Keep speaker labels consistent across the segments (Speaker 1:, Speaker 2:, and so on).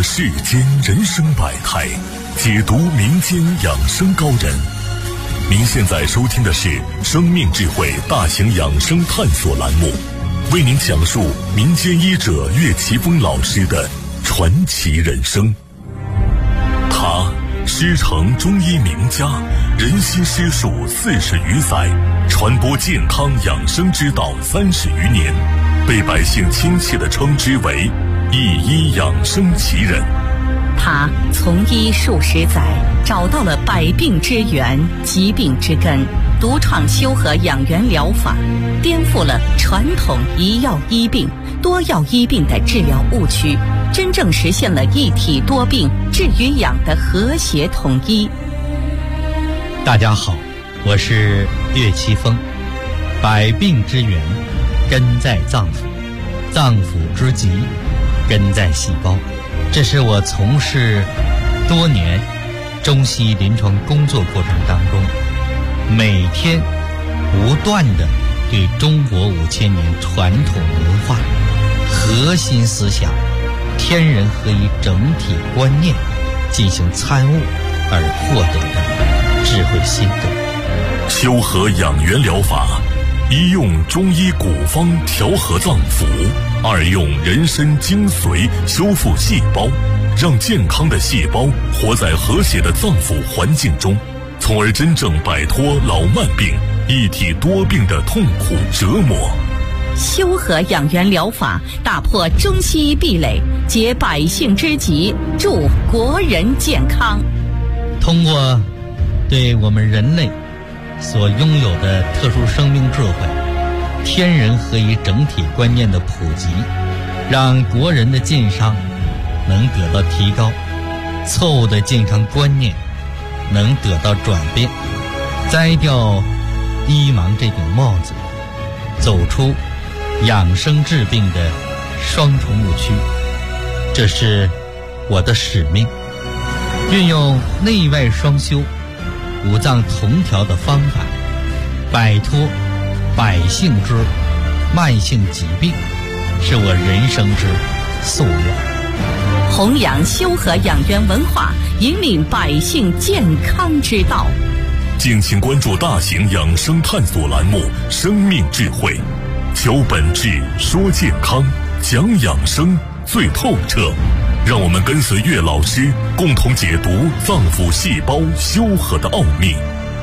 Speaker 1: 破世间人生百态，解读民间养生高人。您现在收听的是生命智慧大型养生探索栏目，为您讲述民间医者岳奇峰老师的传奇人生。他师承中医名家，人心师术40余载，传播健康养生之道30余年，被百姓亲切地称之为一医养生奇人。
Speaker 2: 他从医数十载，找到了百病之源、疾病之根，独创修和养元疗法，颠覆了传统一药医病、多药医病的治疗误区，真正实现了一体多病、治与养的和谐统一。
Speaker 3: 大家好，我是岳奇峰。百病之源根在脏腑，脏腑之疾根在细胞。这是我从事多年中西医临床工作过程当中，每天不断地对中国5000年传统文化核心思想天人合一整体观念进行参悟而获得的智慧心得。
Speaker 1: 修和养元疗法，一用中医古方调和脏腑，二用人参精髓修复细胞，让健康的细胞活在和谐的脏腑环境中，从而真正摆脱老慢病、一体多病的痛苦折磨。
Speaker 2: 修和养元疗法打破中西医壁垒，解百姓之急，助国人健康。
Speaker 3: 通过对我们人类所拥有的特殊生命智慧、天人合一整体观念的普及，让国人的健康能得到提高，错误的健康观念能得到转变，摘掉医盲这顶帽子，走出养生治病的双重误区。这是我的使命，运用内外双修、五脏同调的方法，摆脱百姓之慢性疾病，是我人生之夙愿。
Speaker 2: 弘扬修和养元文化，引领百姓健康之道。
Speaker 1: 敬请关注大型养生探索栏目《生命智慧》，求本质，说健康，讲养生最透彻。让我们跟随岳老师，共同解读脏腑细胞修和的奥秘。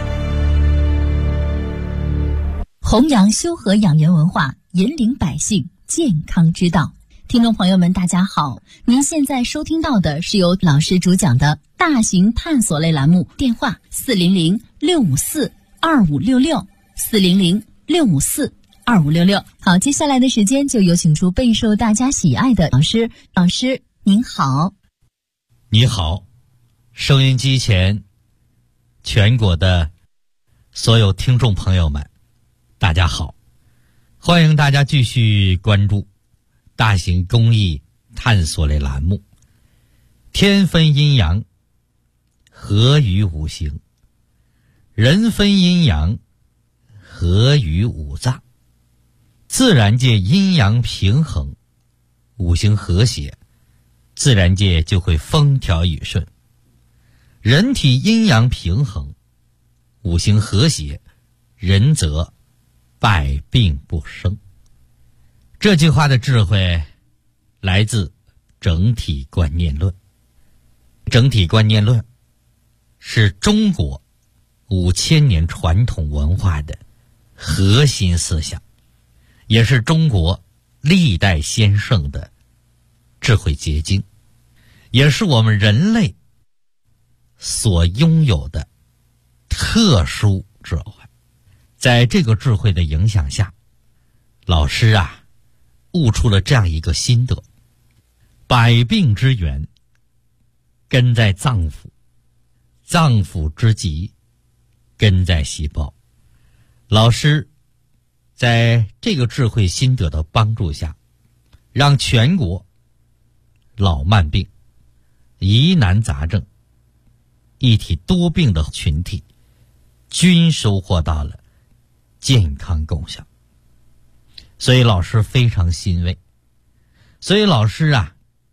Speaker 4: 弘扬修和养元文化，引领百姓健康之道。听众朋友们大家好，您现在收听到的是由老师主讲的大型探索类栏目，电话400-654-2566 400-654-2566。好，接下来的时间就有请出备受大家喜爱的老师。老师您好。
Speaker 3: 你好，收音机前全国的所有听众朋友们大家好，欢迎大家继续关注大型公益探索类栏目，天分阴阳，合于五行；人分阴阳，合于五脏。自然界阴阳平衡，五行和谐，自然界就会风调雨顺。人体阴阳平衡，五行和谐，人则百病不生。这句话的智慧来自整体观念论。整体观念论是中国5000年传统文化的核心思想，也是中国历代先圣的智慧结晶，也是我们人类所拥有的特殊智慧。在这个智慧的影响下，老师悟出了这样一个心得：百病之源根在脏腑，脏腑之疾根在细胞。老师在这个智慧心得的帮助下，让全国老慢病、疑难杂症、一体多病的群体均收获到了健康功效。所以老师非常欣慰，所以老师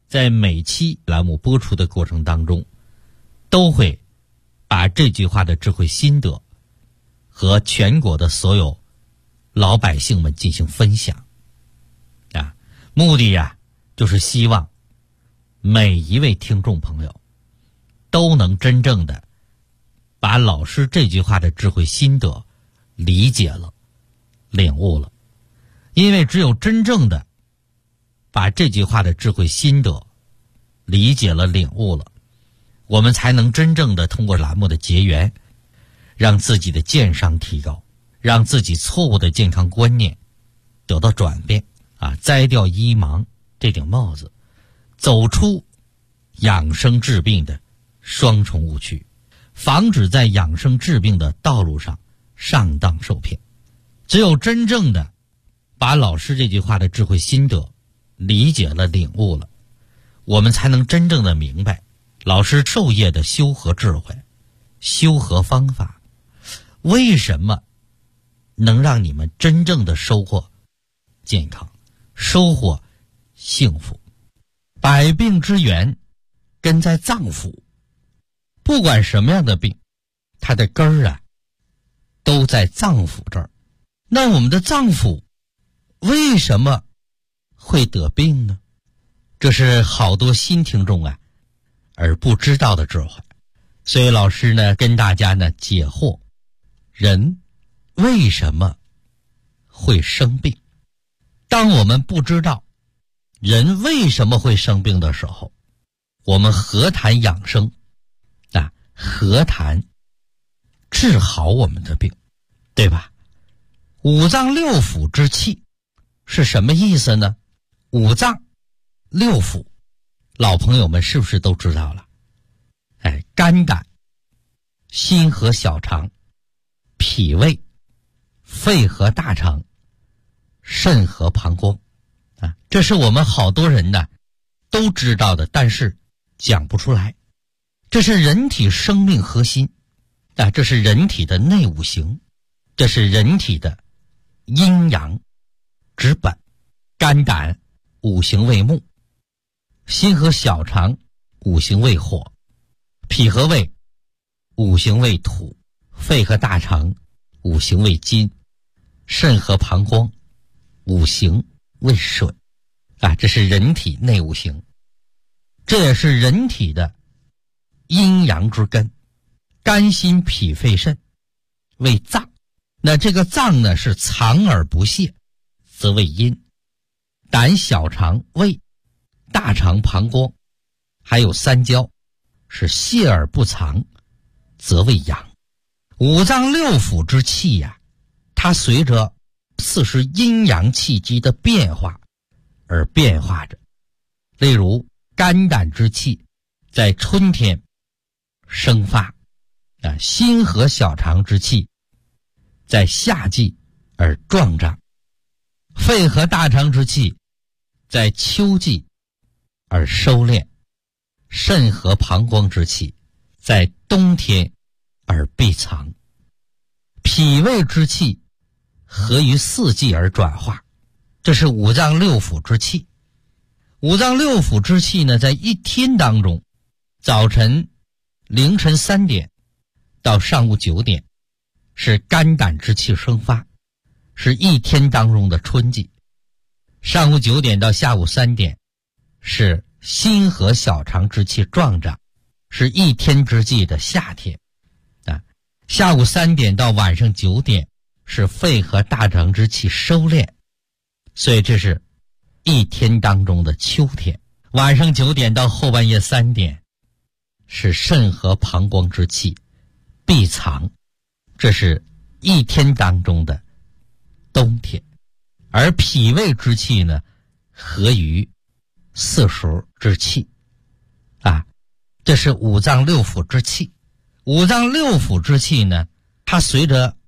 Speaker 3: 在每期栏目播出的过程当中，都会把这句话的智慧心得和全国的所有老百姓们进行分享啊，目的呀，就是希望每一位听众朋友都能真正的把老师这句话的智慧心得理解了、领悟了。因为只有真正的把这句话的智慧心得理解了、领悟了，我们才能真正的通过栏目的结缘，让自己的健商提高，让自己错误的健康观念得到转变啊，摘掉医盲这顶帽子，走出养生治病的双重误区，防止在养生治病的道路上上当受骗。只有真正的把老师这句话的智慧心得理解了、领悟了，我们才能真正的明白老师授业的修和智慧、修和方法，为什么能让你们真正的收获健康、收获幸福。百病之源根在脏腑，不管什么样的病，它的根儿啊都在脏腑这儿。那我们的脏腑为什么会得病呢？这是好多新听众啊而不知道的智慧。所以老师呢跟大家呢解惑，人为什么会生病。当我们不知道人为什么会生病的时候，我们何谈养生啊？何谈治好我们的病，对吧？五脏六腑之气是什么意思呢？五脏六腑，老朋友们是不是都知道了？肝胆、心和小肠、脾胃、肺和大肠、肾和膀胱啊，这是我们好多人呢都知道的，但是讲不出来。这是人体生命核心啊，这是人体的内五行，这是人体的阴阳之本。肝胆五行为木，心和小肠五行为火，脾和胃五行为土，肺和大肠五行为金，肾和膀胱五行为水啊，这是人体内五行，这也是人体的阴阳之根。肝心脾肺肾为脏，那这个脏呢是藏而不泄，则为阴。胆小肠胃大肠膀胱还有三焦是泄而不藏，则为阳。五脏六腑之气呀，它随着40阴阳气机的变化而变化着。例如肝胆之气在春天生发啊，心和小肠之气在夏季而壮长，肺和大肠之气在秋季而收敛，肾和膀胱之气在冬天而闭藏，脾胃之气合于四季而转化，这是五脏六腑之气。五脏六腑之气呢，在一天当中，早晨凌晨3点到上午9点是肝胆之气生发，是一天当中的春季；上午9点到下午3点是心和小肠之气壮长，是一天之计的夏天啊；下午3点到晚上9点是肺和大肠之气收敛，所以这是一天当中的秋天；晚上9点到后半夜3点是肾和膀胱之气闭藏，这是一天当中的冬天；而脾胃之气呢，合于四时之气啊，这是五脏六腑之气。五脏六腑之气呢，它随着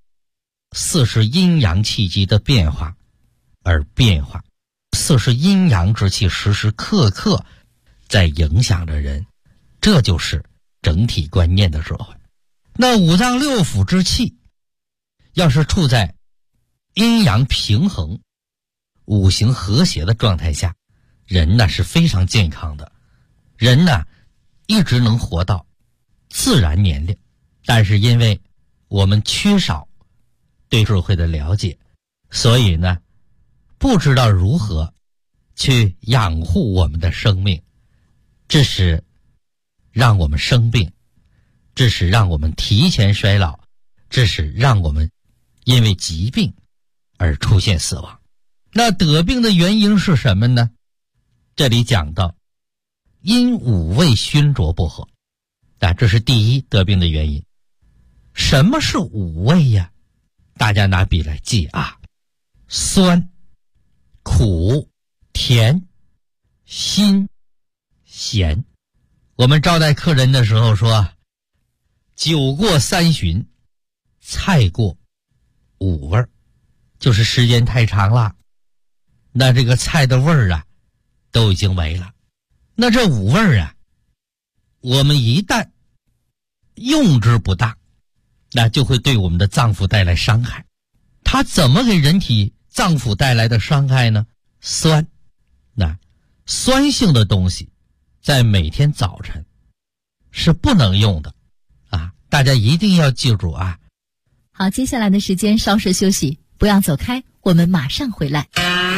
Speaker 3: 40阴阳气机的变化而变化，40阴阳之气时时刻刻在影响着人，这就是整体观念的智慧。那五脏六腑之气要是处在阴阳平衡、五行和谐的状态下， 人呢是非常健康的，人呢一直能活到自然年龄，但是因为我们缺少对智慧的了解，所以呢不知道如何去养护我们的生命，致使让我们生病，致使让我们提前衰老，致使让我们因为疾病而出现死亡。那得病的原因是什么呢？这里讲到因五味熏灼不和，这是第一得病的原因。什么是五味呀？大家拿笔来记啊：酸、苦、甜、辛、咸。我们招待客人的时候说，酒过三巡，菜过五味，就是时间太长了，那这个菜的味儿都已经没了。那这五味我们一旦用之不当，那就会对我们的脏腑带来伤害。它怎么给人体脏腑带来的伤害呢？酸，那酸性的东西在每天早晨是不能用的大家一定要记住啊。
Speaker 4: 好，接下来的时间稍事休息，不要走开，我们马上回来。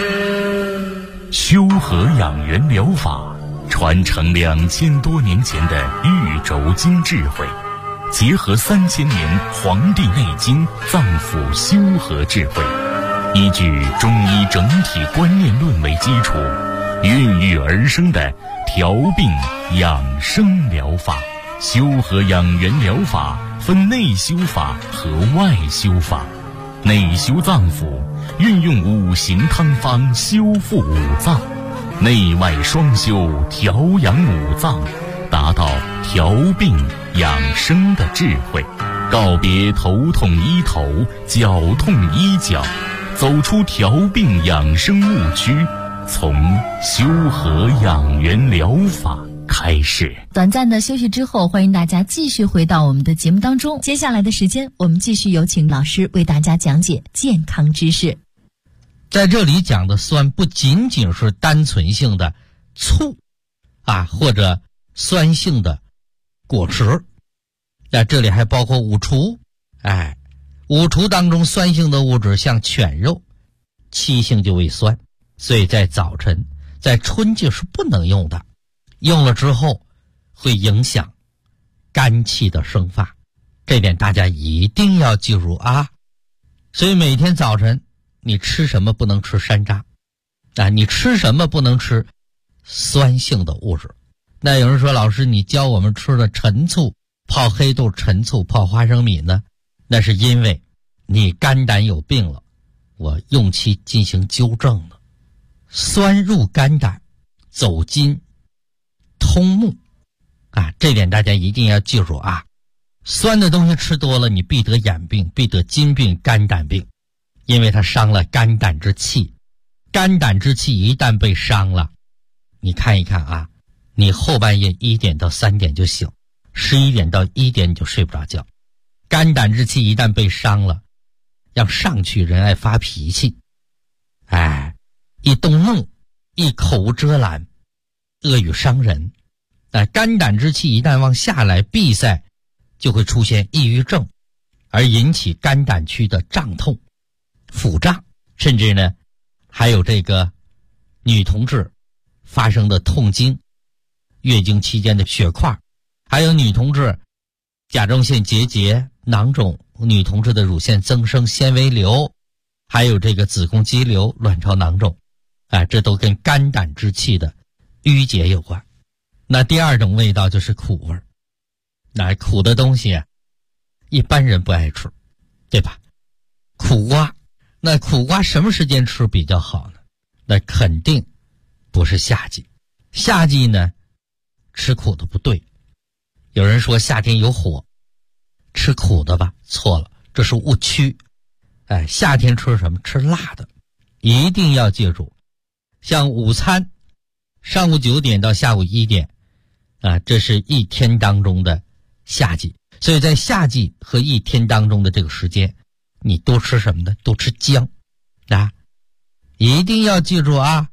Speaker 1: 修和养元疗法传承2000多年前的玉轴经智慧，结合3000年《黄帝内经》脏腑修和智慧，依据中医整体观念论为基础，孕育而生的调病养生疗法。修和养元疗法分内修法和外修法。内修脏腑，运用五行汤方修复五脏，内外双修调养五脏，达到调病养生的智慧。告别头痛医头，脚痛医脚，走出调病养生误区，从修和养元疗法开始。
Speaker 4: 短暂的休息之后，欢迎大家继续回到我们的节目当中。接下来的时间，我们继续有请老师为大家讲解健康知识。
Speaker 3: 在这里讲的酸不仅仅是单纯性的醋或者酸性的果汁，这里还包括五厨。五厨当中酸性的物质像犬肉，气性就为酸，所以在早晨在春季是不能用的，用了之后会影响肝气的生发，这点大家一定要记住啊。所以每天早晨你吃什么不能吃山楂你吃什么不能吃酸性的物质。那有人说，老师你教我们吃的陈醋、泡黑豆、陈醋、泡花生米呢？那是因为你肝胆有病了，我用其进行纠正了。酸入肝胆，走筋通目这点大家一定要记住啊。酸的东西吃多了，你必得眼病，必得筋病、肝胆病，因为它伤了肝胆之气。肝胆之气一旦被伤了，你看一看你后半夜1点到3点就醒，11点到1点你就睡不着觉。肝胆之气一旦被伤了，要上去人爱发脾气，一动怒，一口无遮拦，恶语伤人。肝胆之气一旦往下来，闭塞就会出现抑郁症，而引起肝胆区的胀痛、腹胀，甚至呢还有这个女同志发生的痛经、月经期间的血块，还有女同志甲状腺结节、囊肿，女同志的乳腺增生、纤维瘤，还有这个子宫肌瘤、卵巢囊肿这都跟肝胆之气的淤结有关。那第二种味道就是苦味儿。那苦的东西一般人不爱吃，对吧？苦瓜，那苦瓜什么时间吃比较好呢？那肯定不是夏季。夏季呢吃苦的不对。有人说夏天有火，吃苦的吧，错了，这是误区。夏天吃什么？吃辣的。一定要记住，像午餐上午9点到下午1点这是一天当中的夏季。所以在夏季和一天当中的这个时间，你多吃什么呢？多吃姜一定要记住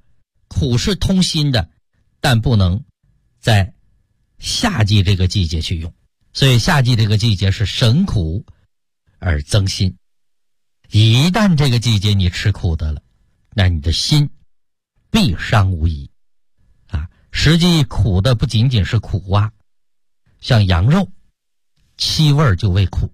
Speaker 3: 苦是通心的，但不能在夏季这个季节去用。所以夏季这个季节是省苦而增心。一旦这个季节你吃苦的了，那你的心必伤无疑啊！实际苦的不仅仅是苦啊，像羊肉，七味就为苦，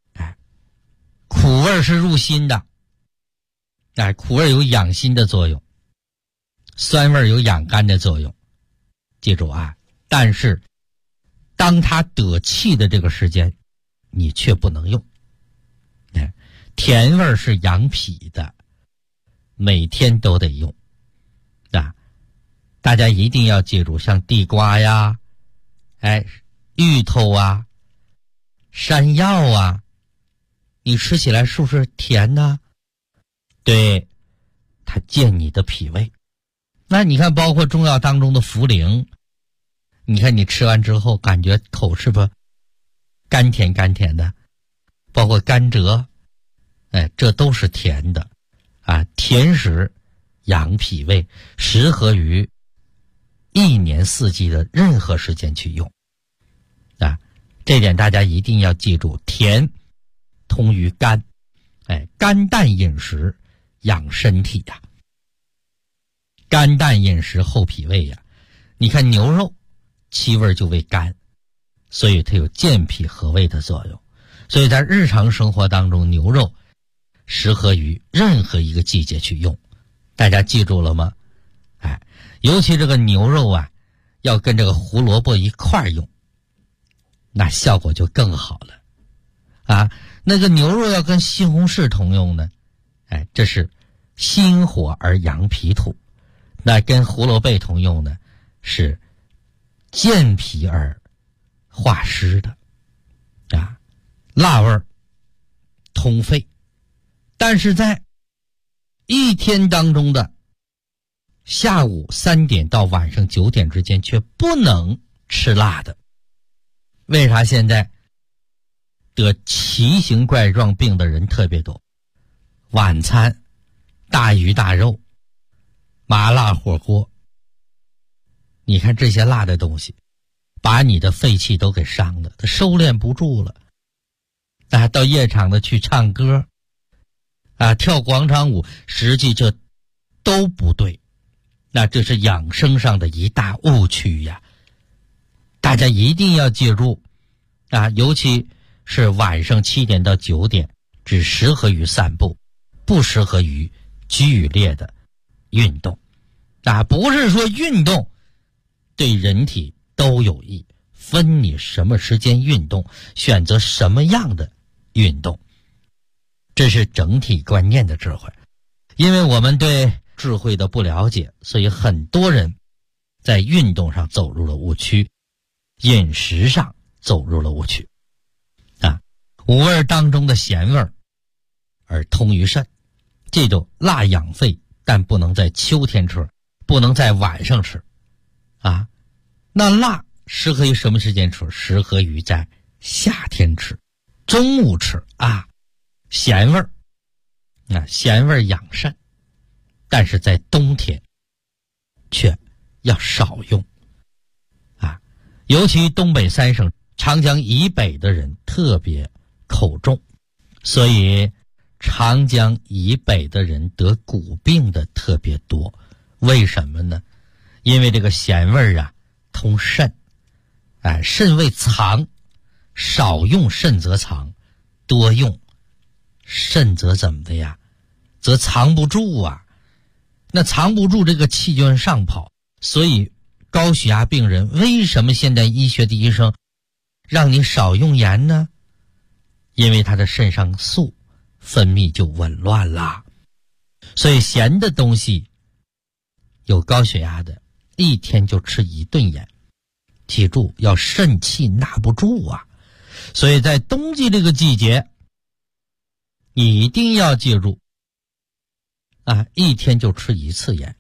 Speaker 3: 苦味是入心的，苦味有养心的作用，酸味有养肝的作用。记住啊，但是当它得气的这个时间，你却不能用。甜味是养脾的，每天都得用啊！大家一定要记住，像地瓜呀，芋头啊，山药啊，你吃起来是不是甜呢？对，它健你的脾胃。那你看，包括中药当中的茯苓，你看你吃完之后感觉口是不甘甜甘甜的，包括甘蔗，这都是甜的啊。甜食养脾胃，适合于一年四季的任何时间去用啊。这点大家一定要记住，甜通于肝，肝淡饮食养身体呀，肝淡饮食厚脾胃呀。你看牛肉七味就为肝，所以它有健脾和胃的作用。所以在日常生活当中，牛肉适合于任何一个季节去用，大家记住了吗？尤其这个牛肉啊，要跟这个胡萝卜一块用，那效果就更好了啊。那个牛肉要跟西红柿同用呢，这是心火而养脾土。那跟胡萝卜同用呢，是健脾而化湿的啊。辣味通肺，但是在一天当中的下午3点到晚上9点之间却不能吃辣的。为啥现在得奇形怪状病的人特别多？晚餐大鱼大肉，麻辣火锅，你看这些辣的东西把你的肺气都给伤了，它收敛不住了到夜场的去唱歌跳广场舞，实际这都不对，那这是养生上的一大误区呀。大家一定要记住尤其是晚上7点到9点只适合于散步，不适合于剧烈的运动不是说运动对人体都有益，分你什么时间运动，选择什么样的运动，这是整体观念的智慧。因为我们对智慧的不了解，所以很多人在运动上走入了误区，饮食上走入了误区五味当中的咸味而通于肾。记住，辣养肺，但不能在秋天吃，不能在晚上吃那辣适合于什么时间吃？适合于在夏天吃，中午吃咸味咸味养肾，但是在冬天却要少用尤其东北3省长江以北的人特别口重，所以长江以北的人得骨病的特别多。为什么呢？因为这个咸味通肾肾为藏，少用肾则藏，多用肾则怎么的呀？则藏不住那藏不住，这个气就往上跑。所以高血压病人为什么现在医学的医生让你少用盐呢？因为他的肾上素分泌就紊乱了。所以咸的东西，有高血压的一天就吃1顿盐，记住要肾气纳不住所以在冬季这个季节，你一定要记住一天就吃1次盐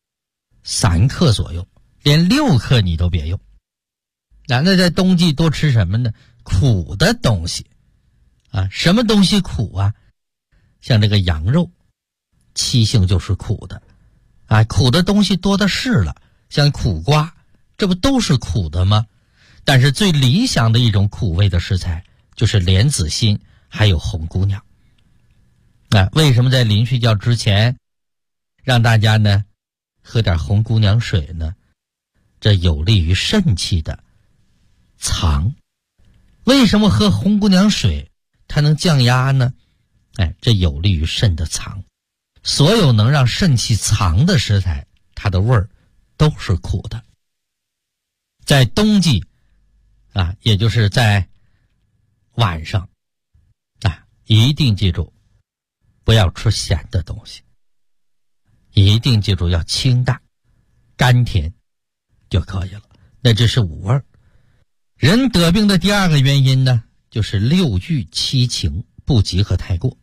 Speaker 3: ，3克左右，连6克你都别用那在冬季多吃什么呢？苦的东西什么东西苦像这个羊肉，七性就是苦的苦的东西多的是了，像苦瓜，这不都是苦的吗？但是最理想的一种苦味的食材就是莲子心还有红姑娘。为什么在临睡觉之前让大家呢喝点红姑娘水呢？这有利于肾气的藏。为什么喝红姑娘水它能降压呢？这有利于肾的藏。所有能让肾气藏的食材，它的味儿都是苦的。在冬季也就是在晚上一定记住不要吃咸的东西，一定记住要清淡甘甜就可以了。那这是五味。人得病的第二个原因呢，就是六欲七情不及和太过。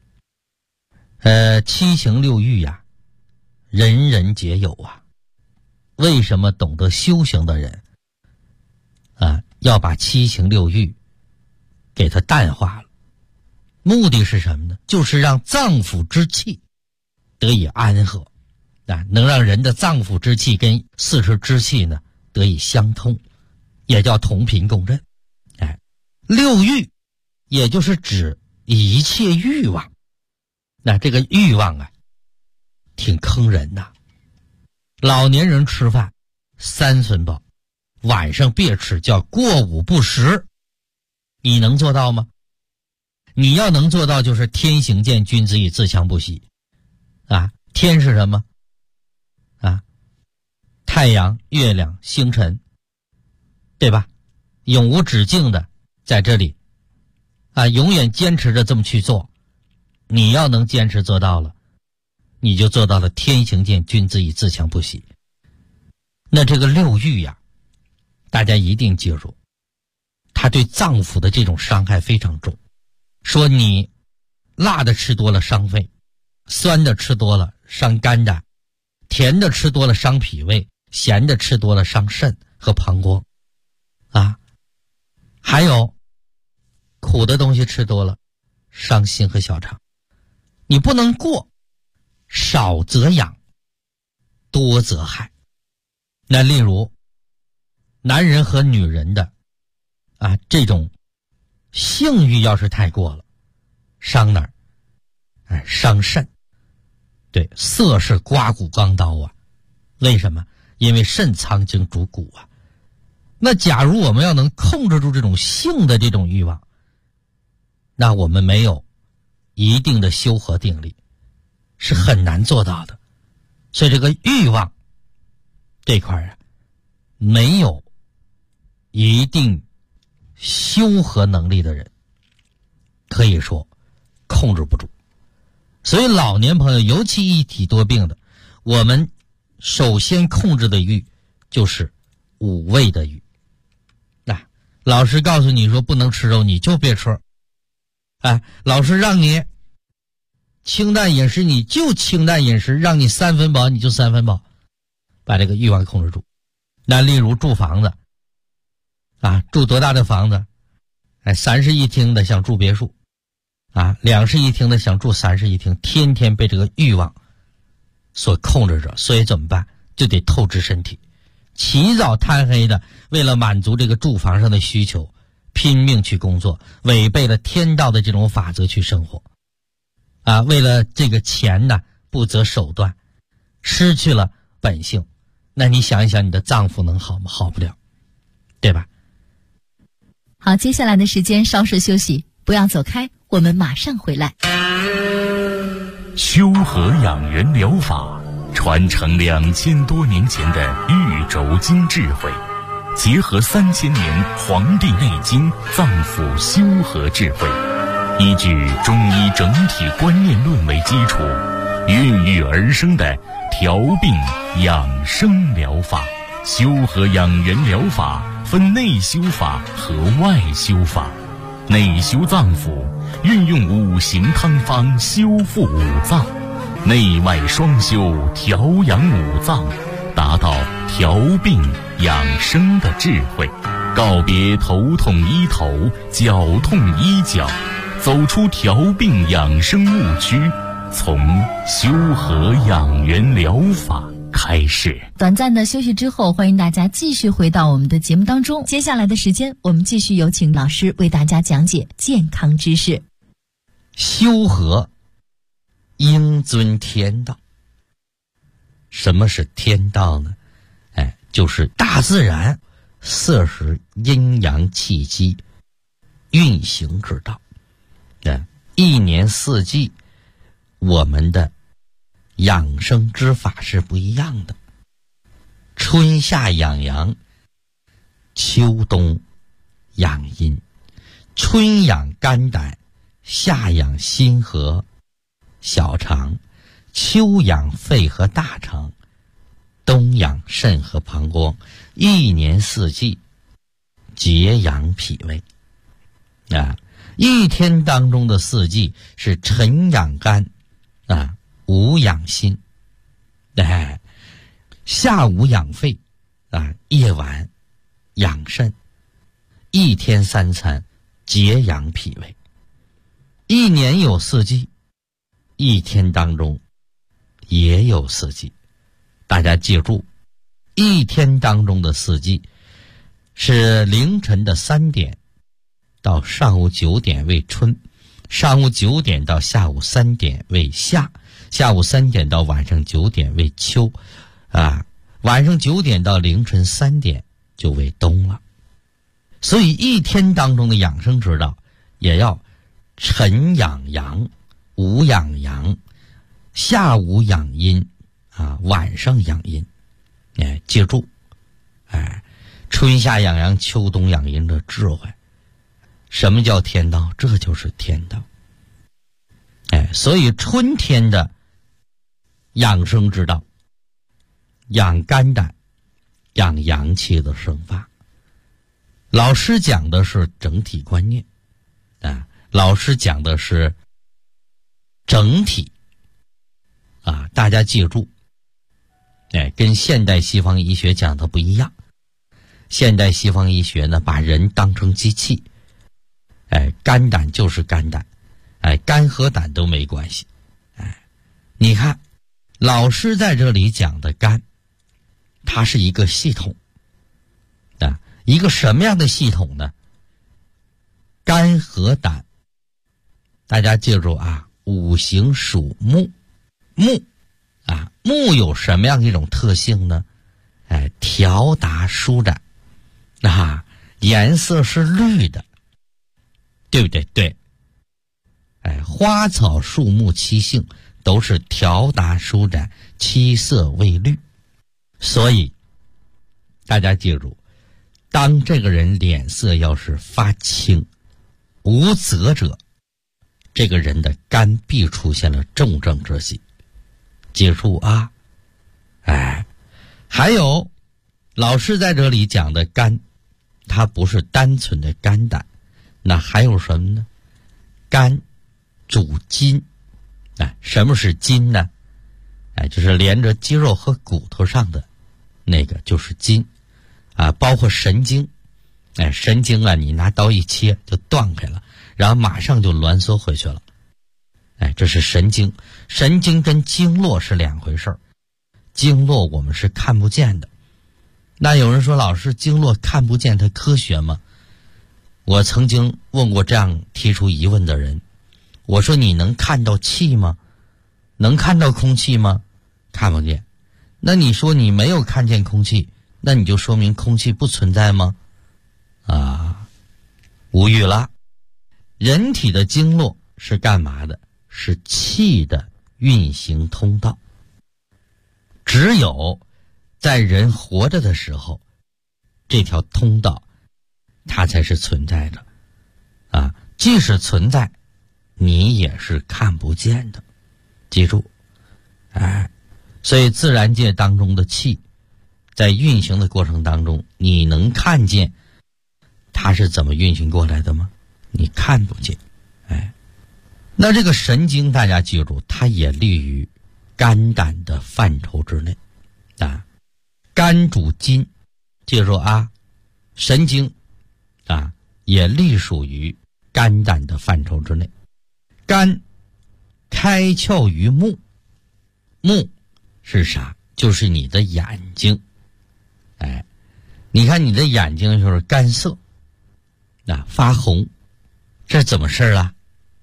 Speaker 3: 七情六欲人人皆有为什么懂得修行的人要把七情六欲给它淡化了？目的是什么呢？就是让脏腑之气得以安和能让人的脏腑之气跟四肢之气呢得以相通，也叫同频共振。六欲也就是指一切欲望。这个欲望挺坑人的。老年人吃饭3分饱，晚上别吃，叫过午不食。你能做到吗？你要能做到，就是天行健，君子以自强不息。天是什么？太阳、月亮、星辰，对吧？永无止境的在这里永远坚持着这么去做。你要能坚持做到了，你就做到了天行健，君子以自强不息。那这个六欲大家一定记住，它对脏腑的这种伤害非常重。说你辣的吃多了伤肺，酸的吃多了伤肝胆，甜的吃多了伤脾胃，咸的吃多了伤肾和膀胱还有苦的东西吃多了伤心和小肠。你不能过，少则养，多则害。那例如男人和女人的这种性欲要是太过了，伤哪儿？伤肾。对，色是刮骨钢刀为什么？因为肾藏精主骨那假如我们要能控制住这种性的这种欲望，那我们没有一定的修和定力，是很难做到的。所以这个欲望这块没有一定修和能力的人，可以说控制不住。所以老年朋友，尤其一体多病的，我们首先控制的欲就是五味的欲。老师告诉你说不能吃肉，你就别吃。老师让你清淡饮食，你就清淡饮食，让你3分饱你就3分饱，把这个欲望控制住。那例如住房子住多大的房子？3室1厅的想住别墅2室1厅的想住3室1厅，天天被这个欲望所控制着。所以怎么办？就得透支身体，起早贪黑的为了满足这个住房上的需求拼命去工作，违背了天道的这种法则去生活为了这个钱不择手段，失去了本性。那你想一想，你的脏腑能好吗？好不了，对吧？
Speaker 4: 好，接下来的时间稍事休息，不要走开，我们马上回来。
Speaker 1: 修和养元疗法传承2000多年前的玉轴经智慧，结合3000年《黄帝内经》脏腑修和智慧，依据中医整体观念论为基础，孕育而生的调病养生疗法。修和养元疗法分内修法和外修法。内修脏腑，运用5行汤方修复五脏，内外双修调养五脏，达到调病养生的智慧。告别头痛医头，脚痛医脚，走出调病养生误区， 从修和养元疗法开始。
Speaker 4: 短暂的休息之后，欢迎大家继续回到我们的节目当中。接下来的时间，我们继续有请老师为大家讲解健康知识。
Speaker 3: 修和应遵天道。什么是天道呢？就是大自然摄食阴阳气机运行之道。一年四季我们的养生之法是不一样的。春夏养阳，秋冬养阴。春养肝胆，夏养心和小肠，秋养肺和大肠，冬养肾和膀胱。一年四季节养脾胃。一天当中的四季是晨养肝，午养心，下午养肺，夜晚养肾。一天三餐节养脾胃。一年有四季，一天当中也有四季。大家记住，一天当中的四季是凌晨的3点到上午9点为春，上午9点到下午3点为夏，下午3点到晚上9点为秋，晚上9点到凌晨3点就为冬了。所以一天当中的养生之道也要晨养阳，午养阳，下午养阴，晚上养阴。记住，春夏养阳，秋冬养阴的智慧。什么叫天道？这就是天道。所以春天的养生之道，养肝胆，养阳气的生发。老师讲的是整体观念，老师讲的是整体，大家记住，跟现代西方医学讲的不一样。现代西方医学呢，把人当成机器，肝胆就是肝胆，肝和胆都没关系。你看，老师在这里讲的肝，它是一个系统，一个什么样的系统呢？肝和胆，大家记住五行属木，木有什么样一种特性呢？条达舒展，颜色是绿的，对不对？对。花草树木七性都是条达舒展，七色为绿。所以大家记住，当这个人脸色要是发青无泽者，这个人的肝必出现了重症之喜。记住还有老师在这里讲的肝，它不是单纯的肝胆，那还有什么呢？肝主筋。什么是筋呢？就是连着肌肉和骨头上的那个就是筋，包括神经。神经你拿刀一切就断开了，然后马上就挛缩回去了。这是神经。神经跟经络是两回事儿，经络我们是看不见的。那有人说，老师，经络看不见它科学吗？我曾经问过这样提出疑问的人，我说你能看到气吗？能看到空气吗？看不见。那你说你没有看见空气，那你就说明空气不存在吗？无语了。人体的经络是干嘛的？是气的运行通道。只有在人活着的时候，这条通道它才是存在的。即使存在，你也是看不见的。记住，所以自然界当中的气在运行的过程当中，你能看见它是怎么运行过来的吗？你看不见。那这个神经大家记住，它也立于肝胆的范畴之内。肝主筋，记住神经也隶属于肝胆的范畴之内。肝开窍于目，目是啥？就是你的眼睛。你看你的眼睛就是干涩发红，这怎么事啊？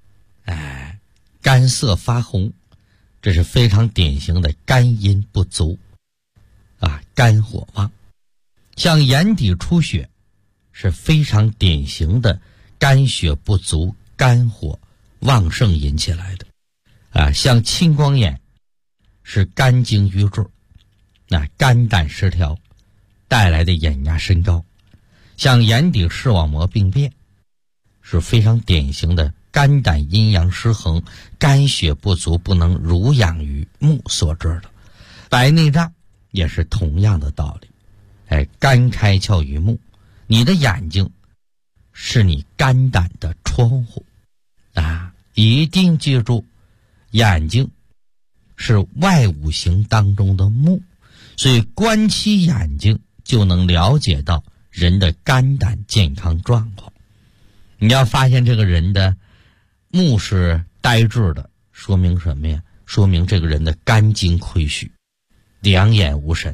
Speaker 3: 干涩发红，这是非常典型的肝阴不足肝火旺。像眼底出血是非常典型的肝血不足、肝火旺盛引起来的像青光眼是肝经瘀滞肝胆失调带来的眼压升高。像眼底视网膜病变是非常典型的肝胆阴阳失衡、肝血不足不能濡养于目所致的。白内障也是同样的道理。肝开窍于目，你的眼睛是你肝胆的窗户一定记住，眼睛是外五行当中的目，所以观其眼睛就能了解到人的肝胆健康状况。你要发现这个人的目是呆滞的，说明什么呀？说明这个人的肝经亏虚，两眼无神。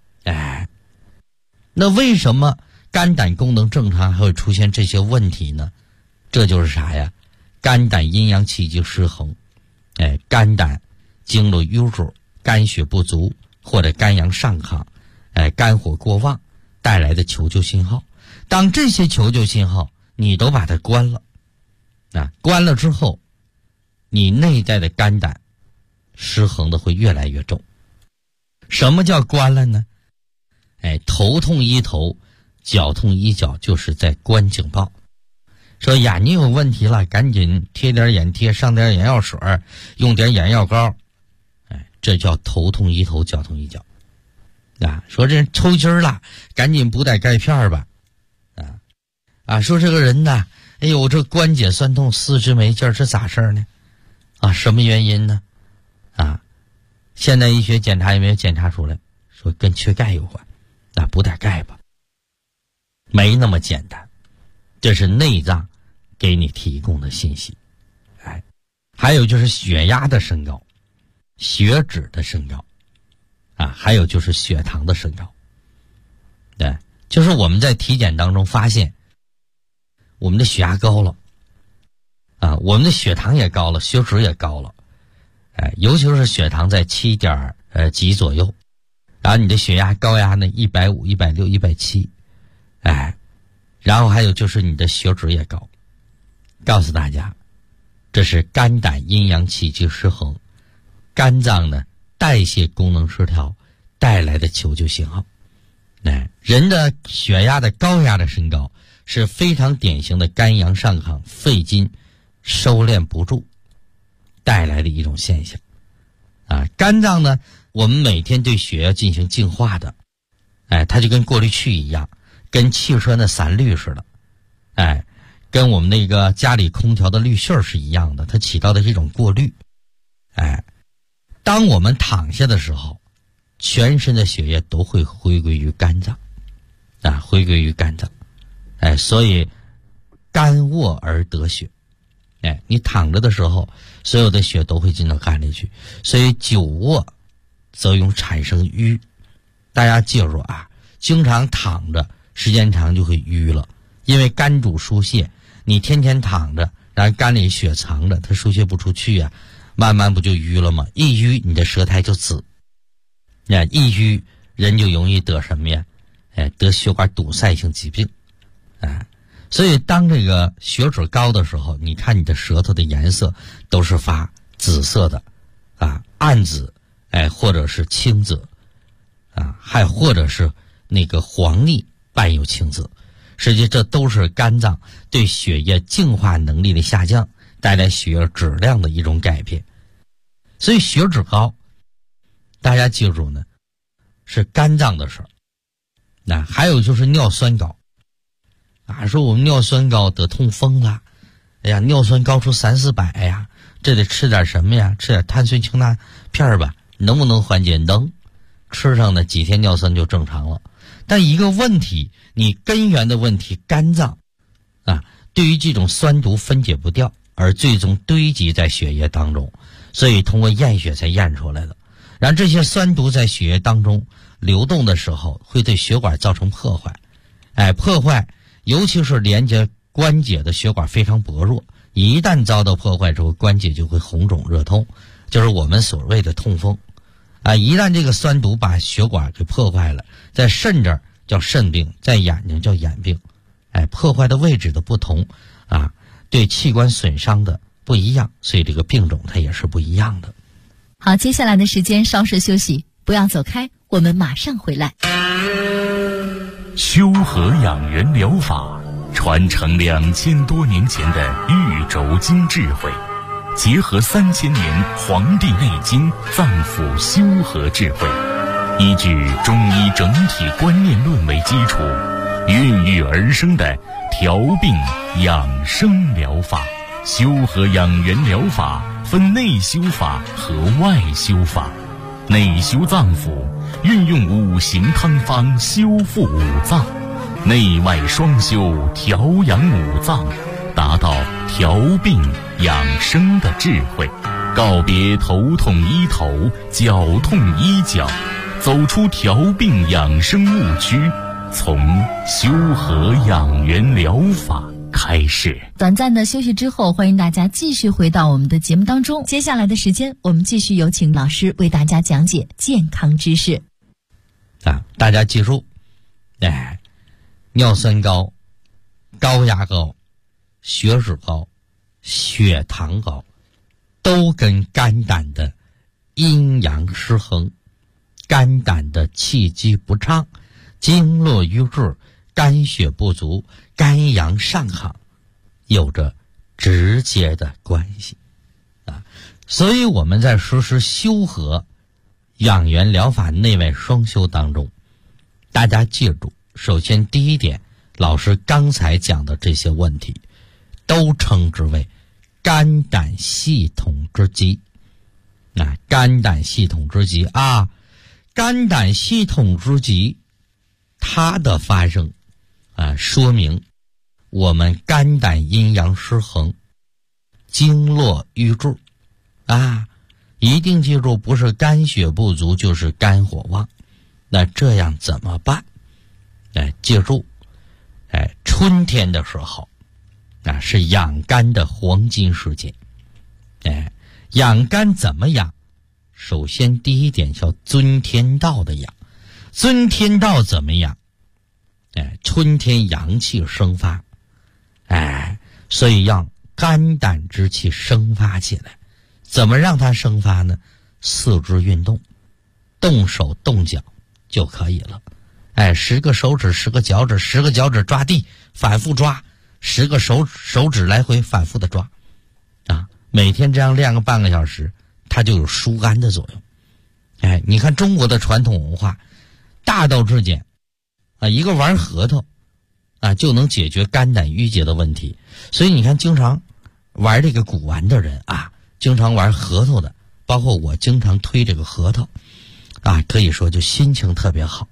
Speaker 3: 那为什么肝胆功能正常还会出现这些问题呢？这就是啥呀？肝胆阴阳气机失衡，肝胆经络瘀滞，肝血不足或者肝阳上亢，肝火过旺带来的求救信号。当这些求救信号你都把它关了关了之后，你内在的肝胆失衡的会越来越重。什么叫关了呢？头痛医头，脚痛医脚，就是在关警报。说眼睛有问题了，赶紧贴点眼贴，上点眼药水，用点眼药膏。这叫头痛医头，脚痛医脚。说这人抽筋了，赶紧补点钙片吧。说这个人呢，哎呦，这关节酸痛，四肢没劲儿，这咋事呢？什么原因呢？现代医学检查有没有检查出来？说跟缺钙有关，补点钙吧。没那么简单，这是内脏给你提供的信息。还有就是血压的升高，血脂的升高，还有就是血糖的升高。就是我们在体检当中发现，我们的血压高了，我们的血糖也高了，血脂也高了，尤其是血糖在7点几左右，然后你的血压高压呢150、160、170，然后还有就是你的血脂也高。告诉大家，这是肝胆阴阳气机失衡，肝脏呢代谢功能失调带来的求救信号。人的血压的高压的升高是非常典型的肝阳上亢、肺经收敛不住带来的一种现象。肝脏呢，我们每天对血要进行净化的，它就跟过滤器一样，跟汽车的散滤似的，跟我们那个家里空调的滤芯是一样的，它起到的是一种过滤。当我们躺下的时候，全身的血液都会回归于肝脏，回归于肝脏。所以肝卧而得血。你躺着的时候，所有的血都会进到肝里去，所以久卧则容产生瘀。大家记住经常躺着时间长就会瘀了，因为肝主疏泄，你天天躺着，然后肝里血藏着，它疏泄不出去慢慢不就瘀了吗？一瘀你的舌苔就紫，一瘀人就容易得什么呀？得血管堵塞性疾病。所以当这个血脂高的时候，你看你的舌头的颜色都是发紫色的暗紫，或者是青紫，还或者是那个黄腻伴有青紫。实际这都是肝脏对血液净化能力的下降带来血液质量的一种改变。所以血脂高，大家记住呢，是肝脏的事儿。还有就是尿酸高。说我们尿酸高得痛风了，尿酸高出300-400呀，这得吃点什么呀？吃点碳酸氢钠片吧，能不能缓解？能，吃上呢几天尿酸就正常了。但一个问题，你根源的问题，肝脏对于这种酸毒分解不掉，而最终堆积在血液当中， 所以通过验血才验出来的。然后这些酸毒在血液当中流动的时候，会对血管造成破坏。破坏尤其是连接关节的血管非常薄弱，一旦遭到破坏之后，关节就会红肿热痛，就是我们所谓的痛风。一旦这个酸毒把血管给破坏了，在肾这儿叫肾病，在眼睛叫眼病。破坏的位置的不同对器官损伤的不一样，所以这个病种它也是不一样的。
Speaker 4: 好，接下来的时间稍事休息，不要走开，我们马上回来。
Speaker 1: 修和养元疗法传承2000多年前的玉轴经智慧，结合3000年《黄帝内经》脏腑修和智慧，依据中医整体观念论为基础，孕育而生的调病养生疗法。修和养元疗法分内修法和外修法。内修脏腑，运用5行汤方修复五脏；内外双修，调养五脏，达到调病养生的智慧。告别头痛医头，脚痛医脚，走出调病养生误区，从修和养元疗法开始。
Speaker 4: 短暂的休息之后，欢迎大家继续回到我们的节目当中。接下来的时间，我们继续有请老师为大家讲解健康知识。
Speaker 3: 大家记住，尿酸高、高压高、血脂高、血糖高，都跟肝胆的阴阳失衡、肝胆的气机不畅、经络瘀滞、肝血不足、肝阳上亢有着直接的关系所以我们在实施修和养元疗法内外双修当中，大家记住，首先第一点，老师刚才讲的这些问题都称之为肝胆系统之疾。肝胆系统之疾肝胆系统之疾它的发生说明我们肝胆阴阳失衡、经络瘀滞一定记住，不是肝血不足就是肝火旺。那这样怎么办？记住，春天的时候是养肝的黄金时节。养肝怎么养？首先第一点叫遵天道的养。遵天道怎么养？春天阳气生发，所以让肝胆之气生发起来。怎么让它生发呢？四肢运动，动手动脚就可以了。10个手指10个脚趾10个脚趾抓地，反复抓，10个手指来回反复的抓每天这样练个半个小时，它就有疏肝的作用。你看中国的传统文化大道至简一个玩核桃就能解决肝胆郁结的问题。所以你看经常玩这个古玩的人经常玩核桃的，包括我经常推这个核桃可以说就心情特别好。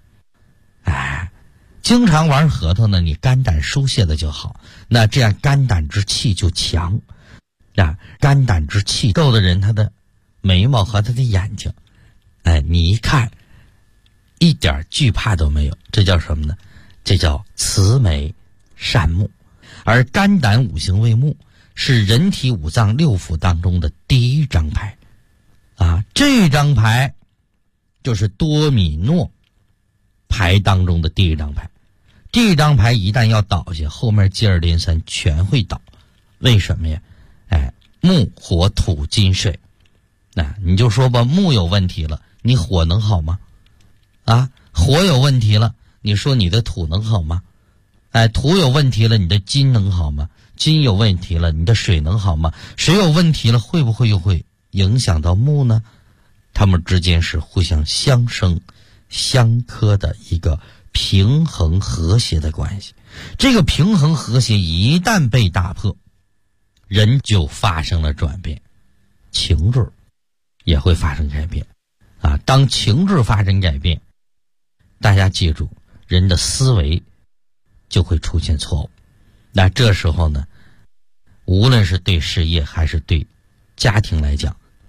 Speaker 3: 经常玩核桃呢，你肝胆疏泄的就好，那这样肝胆之气就强肝胆之气够的人，他的眉毛和他的眼睛你一看一点惧怕都没有，这叫什么呢？这叫慈眉善目。而肝胆五行为目，是人体五脏六腑当中的第一张牌这张牌就是多米诺牌当中的第一张牌。这张牌一旦要倒下，后面接二连三全会倒。为什么呀？木火土金水你就说吧，木有问题了，你火能好吗？火有问题了，你说你的土能好吗？土有问题了，你的金能好吗？金有问题了，你的水能好吗？水有问题了，会不会又会影响到木呢？它们之间是互相相生相克的一个平衡和谐的关系。这个平衡和谐一旦被打破，人就发生了转变，情志也会发生改变当情志发生改变，大家记住，人的思维就会出现错误。那这时候呢，无论是对事业还是对家庭来讲，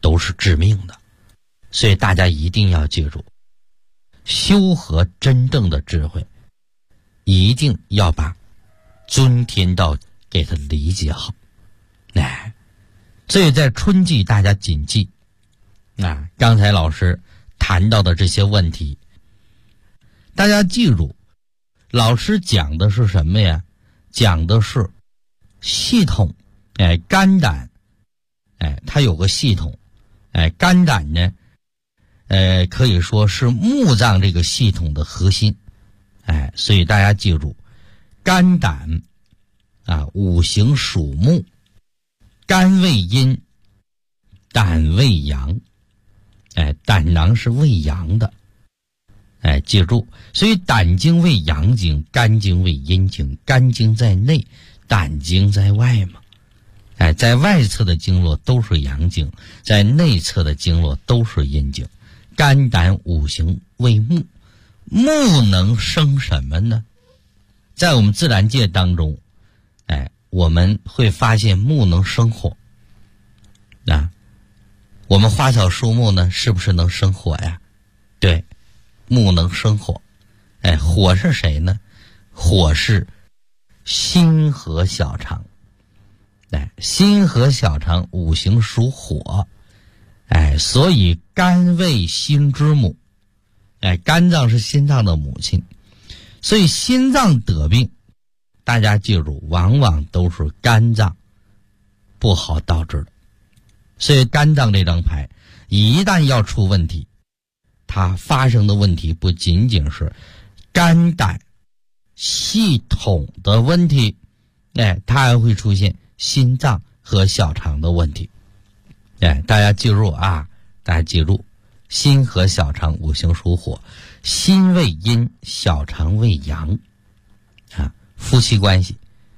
Speaker 3: 都是致命的。所以大家一定要记住，修和真正的智慧，一定要把尊天道给它理解好。所以在春季大家谨记刚才老师谈到的这些问题，大家记住，老师讲的是什么呀？讲的是系统。肝胆它有个系统。肝胆呢可以说是木脏这个系统的核心。所以大家记住，肝胆五行属木，肝为阴，胆为阳。胆囊是为阳的。记住，所以胆经为阳经，肝经为阴经，肝经在内，胆经在外嘛。在外侧的经络都是阳经，在内侧的经络都是阴经。肝胆五行为木，木能生什么呢？在我们自然界当中，我们会发现木能生火。我们花草树木呢，是不是能生火呀？对，木能生火。火是谁呢？火是心和小肠。心和小肠五行属火。所以肝为心之母。肝脏是心脏的母亲。所以心脏得病，大家记住，往往都是肝脏不好导致的。所以肝脏这张牌一旦要出问题，它发生的问题不仅仅是肝胆系统的问题，它还会出现心脏和小肠的问题。大家记住大家记住，心和小肠五行属火，心为阴，小肠为阳。夫妻关系。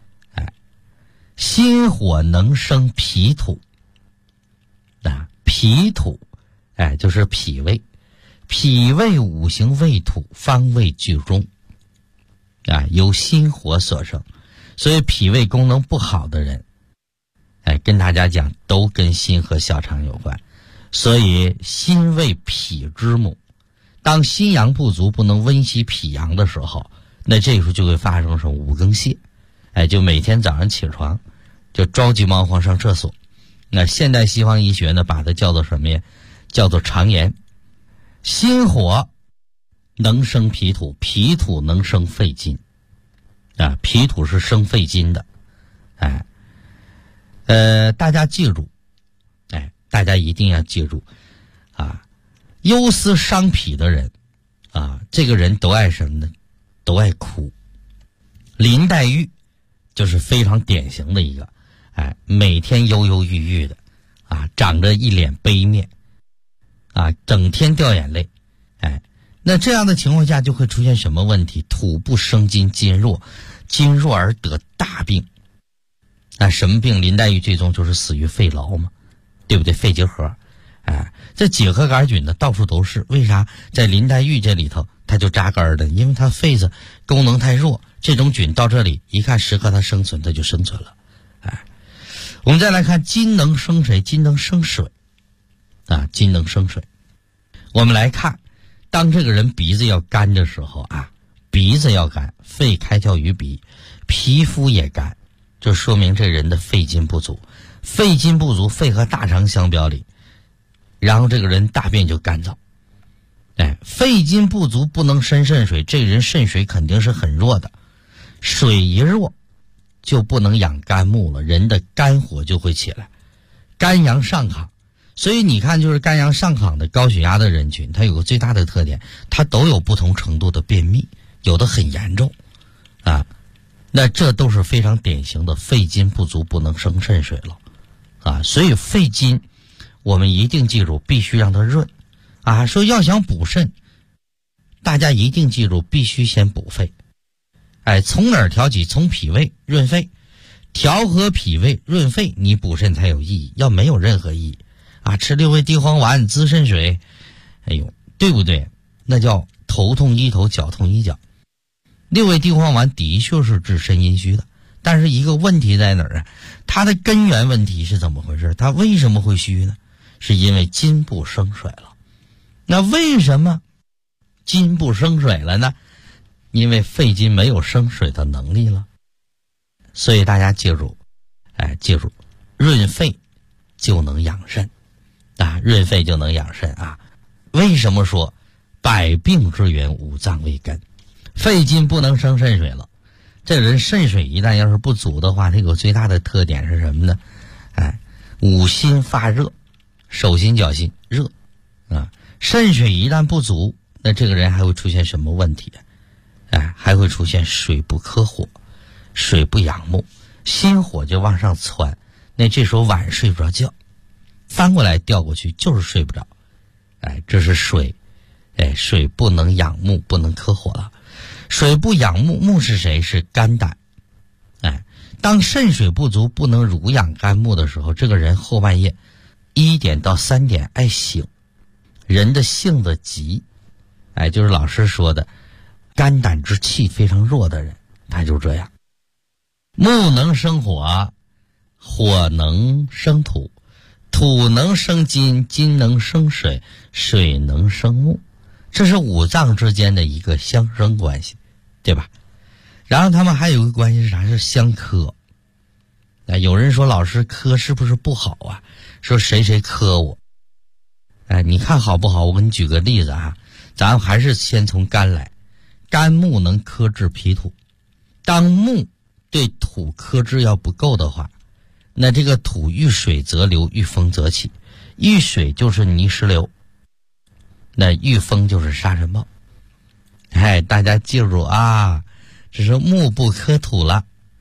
Speaker 3: 心火能生脾土。脾土就是脾胃。脾胃五行为土，方位居中。由心火所生。所以脾胃功能不好的人，跟大家讲，都跟心和小肠有关。所以心为脾之母，当心阳不足，不能温习脾阳的时候，那这时候就会发生什么五更泻。就每天早上起床就着急忙慌上厕所。那现代西方医学呢，把它叫做什么呀？叫做肠炎。心火能生脾土，脾土能生肺金。脾土是生肺金的。大家记住，大家一定要记住忧思伤脾的人这个人都爱什么呢？都爱哭。林黛玉就是非常典型的一个，每天忧忧郁郁的长着一脸悲面整天掉眼泪。那这样的情况下就会出现什么问题？土不生金，金弱，金弱而得大病。什么病？林黛玉最终就是死于肺痨嘛，对不对？肺结核。这结核杆菌呢到处都是，为啥在林黛玉这里头它就扎根的？因为它肺子功能太弱，这种菌到这里一看适合它生存，它就生存了。我们再来看金能生谁？金能生水。金能生水。我们来看，当这个人鼻子要干的时候鼻子要干，肺开窍于鼻，皮肤也干，就说明这人的肺金不足。肺金不足，肺和大肠相表里，然后这个人大便就干燥。肺金不足不能生肾水，这个人肾水肯定是很弱的。水一弱就不能养肝木了，人的肝火就会起来，肝阳上亢。所以你看，就是肝阳上亢的高血压的人群，它有个最大的特点，它都有不同程度的便秘，有的很严重那这都是非常典型的肺金不足，不能生肾水了所以肺金我们一定记住，必须让它润说要想补肾，大家一定记住，必须先补肺。从哪儿调起？从脾胃润肺，调和脾胃润肺，你补肾才有意义，要没有任何意义吃六味地黄丸滋肾水，对不对？那叫头痛医头，脚痛医脚。六味地黄丸的确是治肾阴虚的，但是一个问题在哪儿它的根源问题是怎么回事？它为什么会虚呢？ 是因为金不生水了。那为什么金不生水了呢？因为肺金没有生水的能力了。所以大家记住，记住，润肺就能养肾啊，润肺就能养肾啊。为什么说百病之源五脏为根？肺金不能生肾水了，这人肾水一旦要是不足的话，这个最大的特点是什么呢？五心发热，手心脚心热啊。肾水一旦不足，那这个人还会出现什么问题？还会出现水不克火，水不养目，心火就往上窜，那这时候晚上睡不着觉，翻过来调过去就是睡不着。这是水，水不能养目，不能克火了。水不养目，目是谁？是肝胆。当肾水不足，不能濡养肝木的时候，这个人后半夜1点到3点爱醒，人的性子急，就是老师说的肝胆之气非常弱的人，他就这样。木能生火，火能生土，土能生金，金能生水，水能生木，这是五脏之间的一个相生关系，对吧？然后他们还有一个关系是啥？是相克。有人说老师克是不是不好啊？说谁谁克我。你看好不好？我给你举个例子啊，咱还是先从肝来。肝木能克制脾土，当木对土克制要不够的话，那这个土遇水则流，遇风则起，遇水就是泥石流，那遇风就是沙尘暴。大家记住啊，这是木不克土了。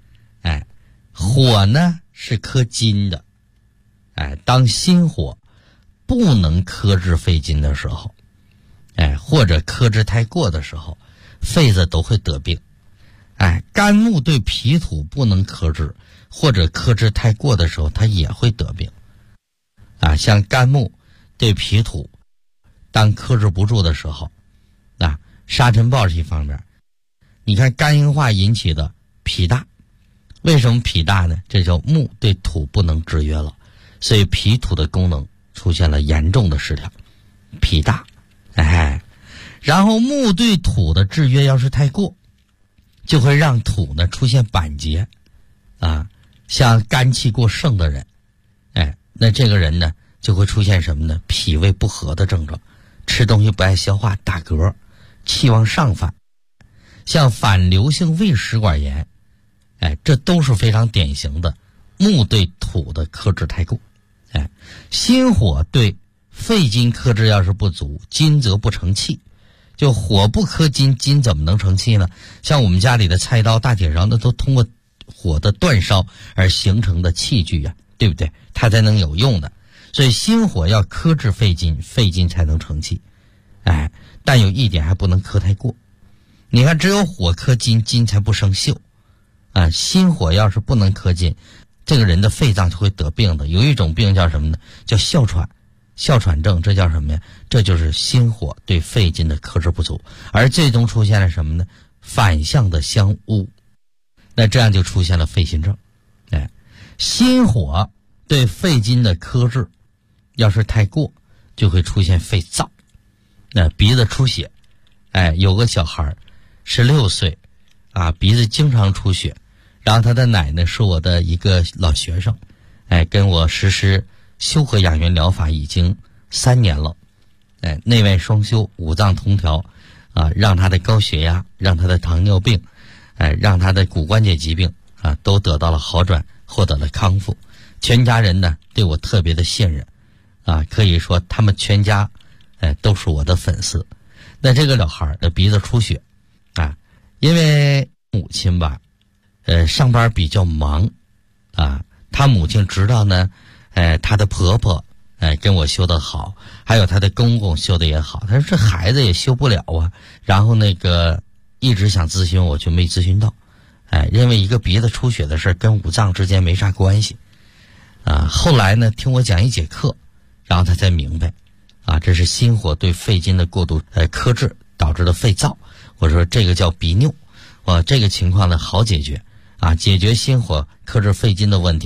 Speaker 3: 火呢是克金的。当心火不能克制肺金的时候，或者克制太过的时候，肺子都会得病。肝木对脾土不能克制，或者克制太过的时候，它也会得病。像肝木对脾土当克制不住的时候，沙尘暴是一方面。你看肝硬化引起的脾大，为什么脾大呢？这叫木对土不能制约了，所以脾土的功能出现了严重的失调，脾大。然后木对土的制约要是太过，就会让土呢出现板结像肝气过盛的人，那这个人呢就会出现什么呢？脾胃不和的症状，吃东西不爱消化，打嗝，气往上反，像反流性胃食管炎，这都是非常典型的木对土的克制太过。心火对肺金克制要是不足，金则不成气。就火不克金，金怎么能成气呢？像我们家里的菜刀、大铁勺，那都通过火的煅烧而形成的器具啊，对不对？它才能有用的。所以心火要克制肺金，肺金才能成气。但有一点还不能克太过。你看，只有火克金，金才不生锈。心火要是不能克金，这个人的肺脏就会得病的。有一种病叫什么呢？叫哮喘。哮喘症，这叫什么呀？这就是心火对肺金的克制不足，而最终出现了什么呢？反向的相污，那这样就出现了肺心症。心火对肺金的克制要是太过，就会出现肺燥，鼻子出血。有个小孩16岁鼻子经常出血，然后他的奶奶是我的一个老学生，跟我实施修和养元疗法已经3年了，内外双修，五脏同调，让他的高血压，让他的糖尿病，让他的骨关节疾病都得到了好转，获得了康复。全家人呢对我特别的信任，可以说他们全家都是我的粉丝。那这个小孩的鼻子出血因为母亲吧上班比较忙他母亲知道呢她的婆婆跟我修得好，还有她的公公修得也好，她说这孩子也修不了啊。然后一直想咨询我，就没咨询到，认为一个鼻子出血的事跟五脏之间没啥关系后来呢听我讲一节课，然后他才明白这是心火对肺金的过度克制导致的肺燥。我说这个叫鼻拗，这个情况呢好解决解决心火克制肺金的问题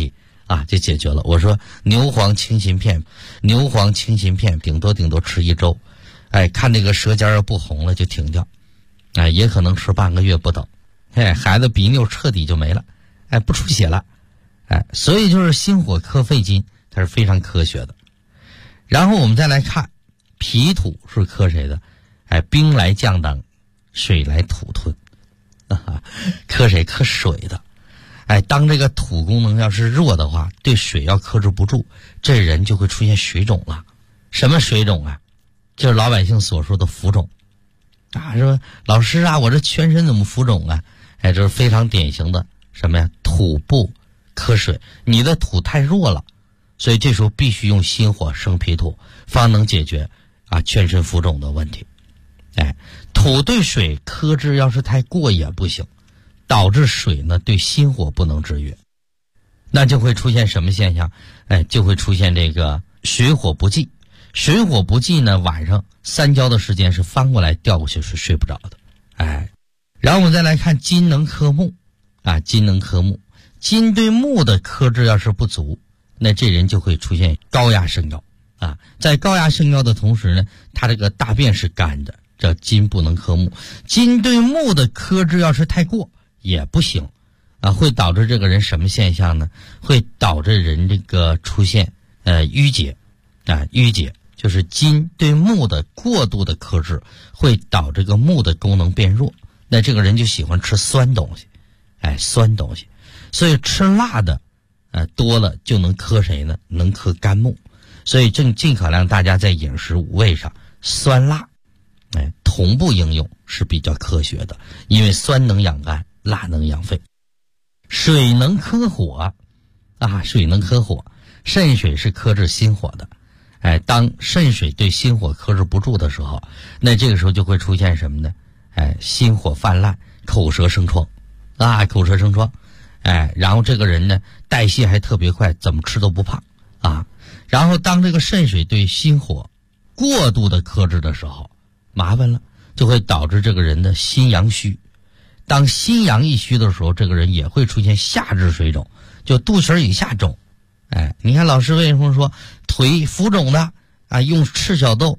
Speaker 3: 就解决了。我说牛黄清心片顶多吃1周，看那个舌尖要不红了就停掉，也可能吃半个月不等，孩子鼻妞彻底就没了，不出血了，所以就是心火克肺经，它是非常科学的。然后我们再来看脾土是克谁的？兵来将挡，水来土吞，克谁？克水的。当这个土功能要是弱的话，对水要克制不住，这人就会出现水肿了。什么水肿啊？就是老百姓所说的浮肿说老师我这全身怎么浮肿啊？这是非常典型的什么呀？土不克水，你的土太弱了，所以这时候必须用心火生脾土，方能解决全身浮肿的问题。土对水克制要是太过也不行，导致水呢对心火不能制约，那就会出现什么现象？就会出现这个水火不济。水火不济呢，晚上3觉的时间是翻过来掉过去是睡不着的。然后我们再来看金能克木金能克木，金对木的克制要是不足，那这人就会出现高压肾药在高压肾药的同时呢，他这个大便是干的，这金不能克木。金对木的克制要是太过也不行会导致这个人什么现象呢？会导致人这个出现淤结淤结就是金对木的过度的克制，会导致这个木的功能变弱，那这个人就喜欢吃酸东西酸东西，所以吃辣的多了就能克谁呢？能克肝木。所以尽可量大家在饮食五味上酸辣同步应用是比较科学的，因为酸能养肝，辣能养肺。水能克火水能克火，肾水是克制心火的。当肾水对心火克制不住的时候，那这个时候就会出现什么呢？心火泛滥，口舌生疮口舌生疮。然后这个人呢代谢还特别快，怎么吃都不胖然后当这个肾水对心火过度的克制的时候，麻烦了，就会导致这个人的心阳虚。当心阳一虚的时候，这个人也会出现下肢水肿，就肚脐以下肿。你看老师为什么说腿浮肿的用赤小豆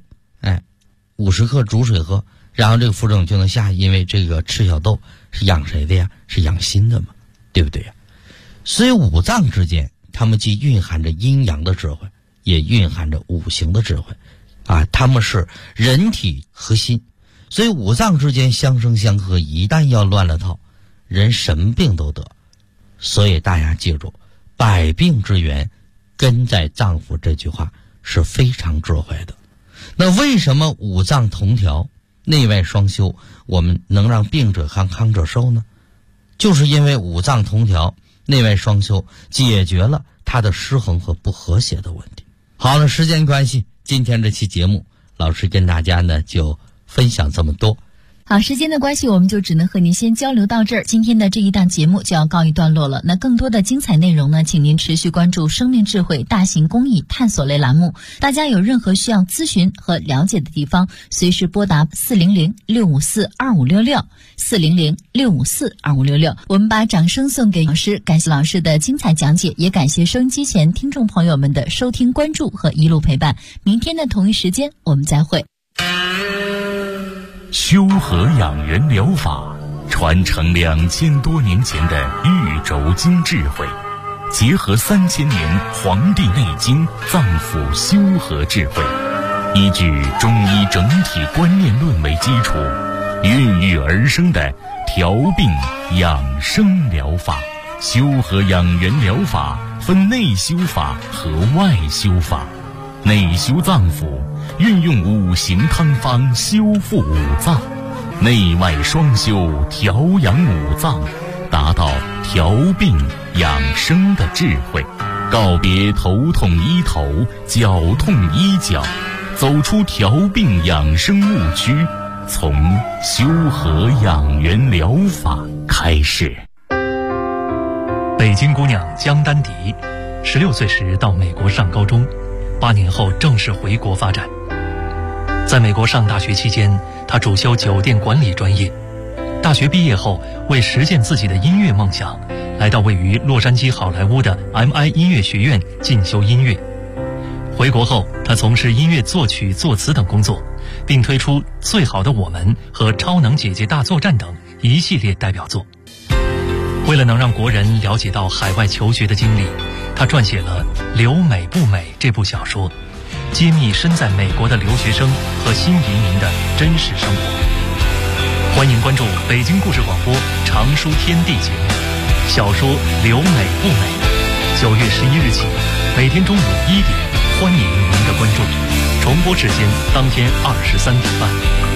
Speaker 3: 50克煮水喝，然后这个浮肿就能下，因为这个赤小豆是养谁的呀？是养心的嘛，对不对呀？所以五脏之间它们既蕴含着阴阳的智慧，也蕴含着五行的智慧它们是人体核心，所以五脏之间相生相克，一旦要乱了套，人什么病都得。所以大家记住，百病之源根在脏腑，这句话是非常智慧的。那为什么五脏同调，内外双修，我们能让病者康，康者寿呢？就是因为五脏同调，内外双修，解决了它的失衡和不和谐的问题。好了，时间关系，今天这期节目老师跟大家呢就分享这么多。
Speaker 4: 好，时间的关系，我们就只能和您先交流到这儿。今天的这一档节目就要告一段落了。那更多的精彩内容呢，请您持续关注生命智慧大型公益探索类栏目。大家有任何需要咨询和了解的地方，随时拨打400-654-2566 400-654-2566。我们把掌声送给老师，感谢老师的精彩讲解，也感谢收音机前听众朋友们的收听关注和一路陪伴。明天的同一时间我们再会。
Speaker 1: 修和养元疗法传承2000多年前的玉轴经智慧，结合3000年《黄帝内经》脏腑修和智慧，依据中医整体观念论为基础，孕育而生的调病养生疗法。修和养元疗法分内修法和外修法。内修脏腑，运用五行汤方修复五脏；内外双修，调养五脏，达到调病养生的智慧。告别头痛医头，脚痛医脚，走出调病养生误区，从修和养元疗法开始。
Speaker 5: 北京姑娘江丹迪，16岁时到美国上高中，8年后正式回国发展。在美国上大学期间，他主修酒店管理专业。大学毕业后，为实现自己的音乐梦想， 来到位于洛杉矶好莱坞的 MI 音乐学院进修音乐。回国后，他从事音乐作曲、作词等工作，并推出《最好的我们》和《超能姐姐大作战》等一系列代表作。为了能让国人了解到海外求学的经历，他撰写了《留美不美》这部小说，揭秘身在美国的留学生和新移民的真实生活。欢迎关注北京故事广播常书天地节目小说《留美不美》，9月11日起，每天中午1点，欢迎您的关注。重播时间当天23点半。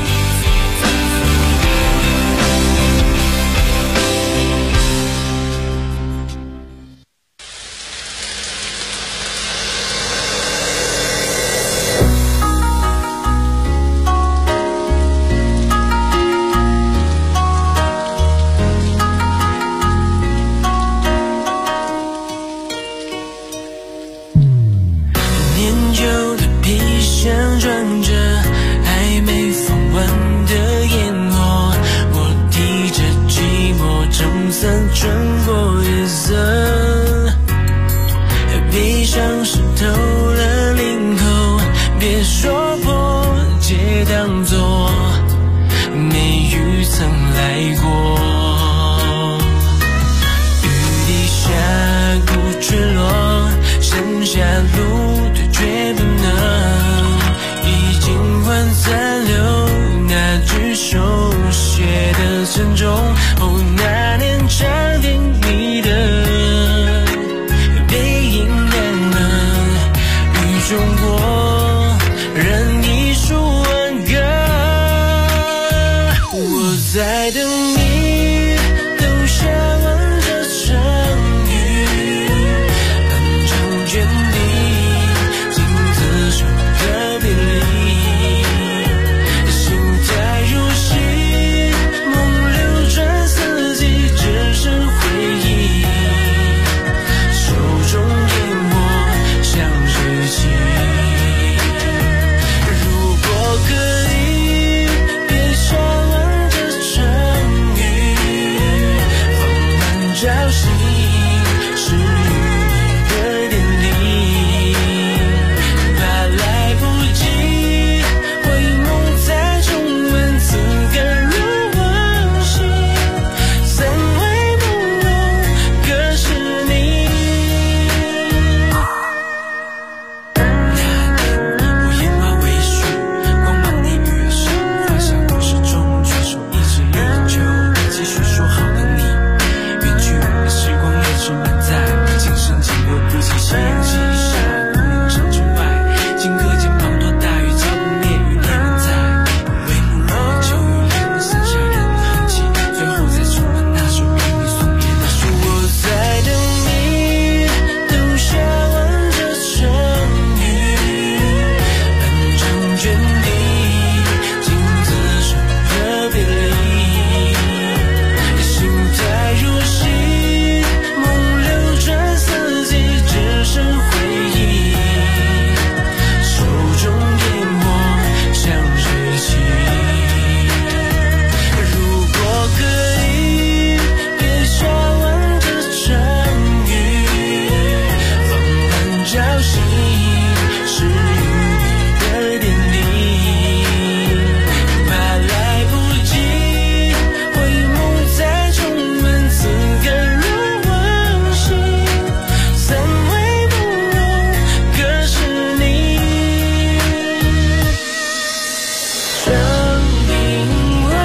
Speaker 6: 那年长电你的背影难能与中国人一书挽歌，我在等你。